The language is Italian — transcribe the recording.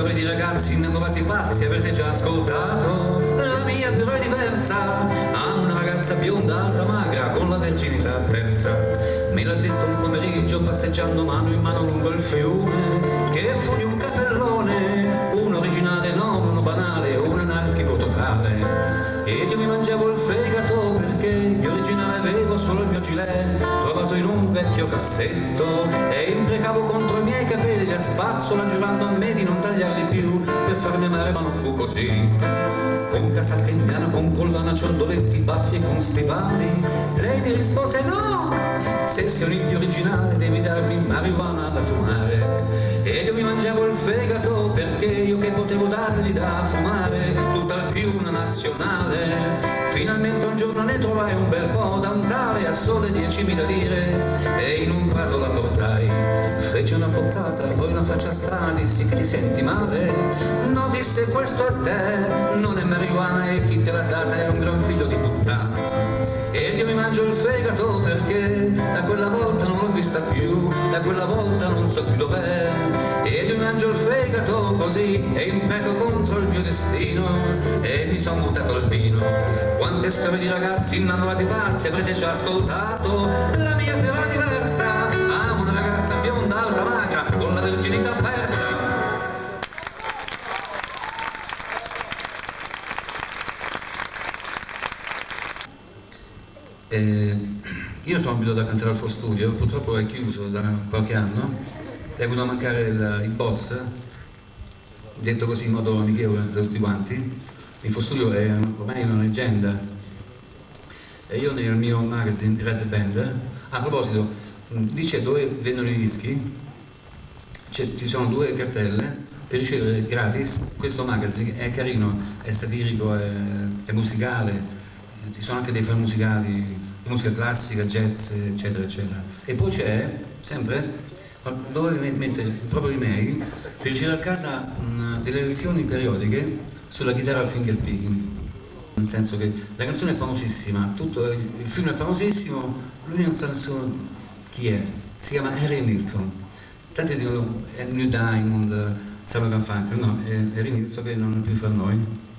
storie di ragazzi innamorati pazzi avete già ascoltato, la mia però è diversa, amo una ragazza bionda, alta, magra, con la verginità persa. Me l'ha detto un pomeriggio passeggiando mano in mano lungo il fiume, che fu di un capellone, un originale, non uno banale, un anarchico totale. Ed io mi mangiavo il fegato perché di originale avevo solo il mio gilet, trovato in un vecchio cassetto, e imprecavo contro i miei capelli a spazzola, giurando a me di non tagliarli più per farmi amare, ma non fu così. Con casacca indiana, con collana, ciondolenti, baffi e con stivali, lei mi rispose no, se sei un indio originale devi darmi marijuana da fumare. Ed io mi mangiavo il fegato perché io che potevo dargli da fumare, tutt'al più una nazionale. Finalmente un giorno ne trovai un bel po' da un tale a sole 10.000 lire, e in un prato la portai, fece una boccata, poi una faccia strana, dissi che ti senti male? No, disse, questo a te non è marijuana e chi te l'ha data è un gran figlio di puttana. Ed io mi mangio il fegato perché da quella volta non l'ho vista più, da quella volta non so più dov'è. Ed io mi mangio il fegato così e impreco contro il mio destino, e mi son buttato al vino. Quante storie di ragazzi innamorati pazzi avrete già ascoltato, la mia però è diversa, amo una ragazza bionda, alta, magra, con la verginità persa. Io sono abituato a cantare al Fo Studio, purtroppo è chiuso da qualche anno, è venuto a mancare il boss, detto così in modo amichevole da tutti quanti. Il Fo Studio è ormai una leggenda, e io nel mio magazine Red Band, a proposito, dice dove vendono i dischi, ci sono 2 cartelle per ricevere gratis questo magazine. È carino, è satirico, è musicale, ci sono anche dei film musicali di musica classica, jazz, eccetera eccetera. E poi c'è sempre dove mettere proprio email per ricevere a casa delle lezioni periodiche sulla chitarra al finger picking, nel senso che la canzone è famosissima, tutto il film è famosissimo, lui non sa nessuno chi è, si chiama Harry Nilsson. Tanti dicono New Diamond, Samuel Garfunkel, no, è Harry Nilsson che non è più fra noi.